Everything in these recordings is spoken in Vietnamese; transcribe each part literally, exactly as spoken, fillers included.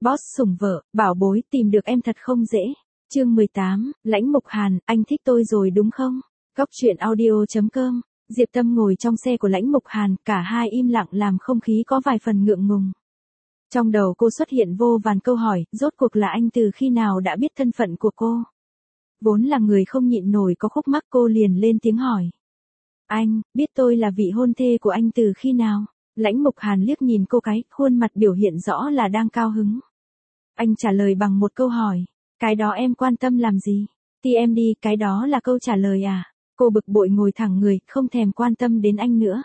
Boss sủng vợ, bảo bối, tìm được em thật không dễ. Chương mười tám, Lãnh Mục Hàn, anh thích tôi rồi đúng không? Góc truyện audio chấm com. Diệp Tâm ngồi trong xe của Lãnh Mục Hàn, cả hai im lặng làm không khí có vài phần ngượng ngùng. Trong đầu cô xuất hiện vô vàn câu hỏi, rốt cuộc là anh từ khi nào đã biết thân phận của cô? Vốn là người không nhịn nổi có khúc mắc, cô liền lên tiếng hỏi. Anh, biết tôi là vị hôn thê của anh từ khi nào? Lãnh Mục Hàn liếc nhìn cô cái, khuôn mặt biểu hiện rõ là đang cao hứng. Anh trả lời bằng một câu hỏi. Cái đó em quan tâm làm gì? Thì em đi, cái đó là câu trả lời à? Cô bực bội ngồi thẳng người, không thèm quan tâm đến anh nữa.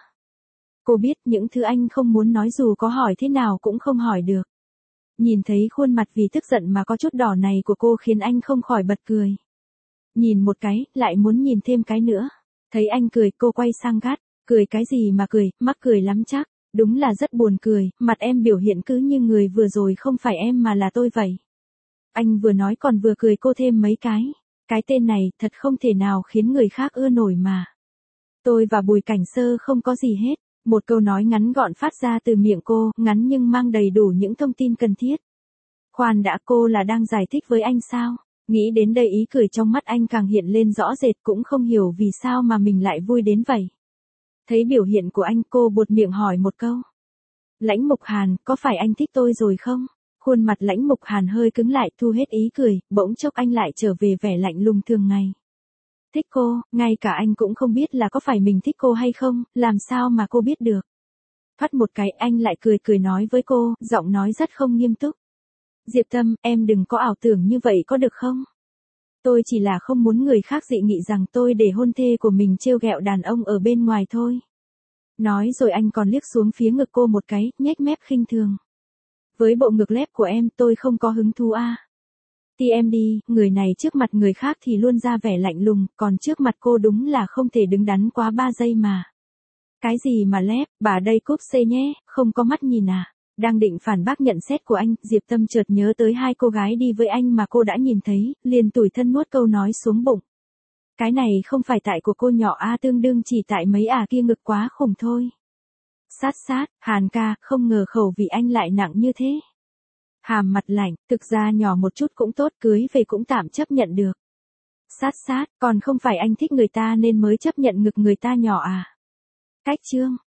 Cô biết những thứ anh không muốn nói dù có hỏi thế nào cũng không hỏi được. Nhìn thấy khuôn mặt vì tức giận mà có chút đỏ này của cô khiến anh không khỏi bật cười. Nhìn một cái, lại muốn nhìn thêm cái nữa. Thấy anh cười, cô quay sang gắt. Cười cái gì mà cười, mắc cười lắm chắc. Đúng là rất buồn cười, mặt em biểu hiện cứ như người vừa rồi không phải em mà là tôi vậy. Anh vừa nói còn vừa cười cô thêm mấy cái. Cái tên này thật không thể nào khiến người khác ưa nổi mà. Tôi và Bùi Cảnh Sơ không có gì hết. Một câu nói ngắn gọn phát ra từ miệng cô, ngắn nhưng mang đầy đủ những thông tin cần thiết. Khoan đã, cô là đang giải thích với anh sao? Nghĩ đến đây ý cười trong mắt anh càng hiện lên rõ rệt, cũng không hiểu vì sao mà mình lại vui đến vậy. Thấy biểu hiện của anh, cô buột miệng hỏi một câu. Lãnh Mục Hàn, có phải anh thích tôi rồi không? Khuôn mặt Lãnh Mục Hàn hơi cứng lại, thu hết ý cười, bỗng chốc anh lại trở về vẻ lạnh lùng thường ngày. Thích cô, ngay cả anh cũng không biết là có phải mình thích cô hay không, làm sao mà cô biết được. Thoát một cái anh lại cười cười nói với cô, giọng nói rất không nghiêm túc. Diệp Tâm, em đừng có ảo tưởng như vậy có được không? Tôi chỉ là không muốn người khác dị nghị rằng tôi để hôn thê của mình trêu ghẹo đàn ông ở bên ngoài thôi. Nói rồi anh còn liếc xuống phía ngực cô một cái, nhếch mép khinh thường. Với bộ ngực lép của em tôi không có hứng thú à. Thì em đi, người này trước mặt người khác thì luôn ra vẻ lạnh lùng, còn trước mặt cô đúng là không thể đứng đắn quá ba giây mà. Cái gì mà lép, bà đây cúp xê nhé, không có mắt nhìn à. Đang định phản bác nhận xét của anh, Diệp Tâm chợt nhớ tới hai cô gái đi với anh mà cô đã nhìn thấy, liền tủi thân nuốt câu nói xuống bụng. Cái này không phải tại của cô nhỏ a, tương đương chỉ tại mấy à kia ngực quá khủng thôi. Sát sát, Hàn ca, không ngờ khẩu vị anh lại nặng như thế. Hàm mặt lạnh, thực ra nhỏ một chút cũng tốt, cưới về cũng tạm chấp nhận được. Sát sát, còn không phải anh thích người ta nên mới chấp nhận ngực người ta nhỏ à. Cách chương.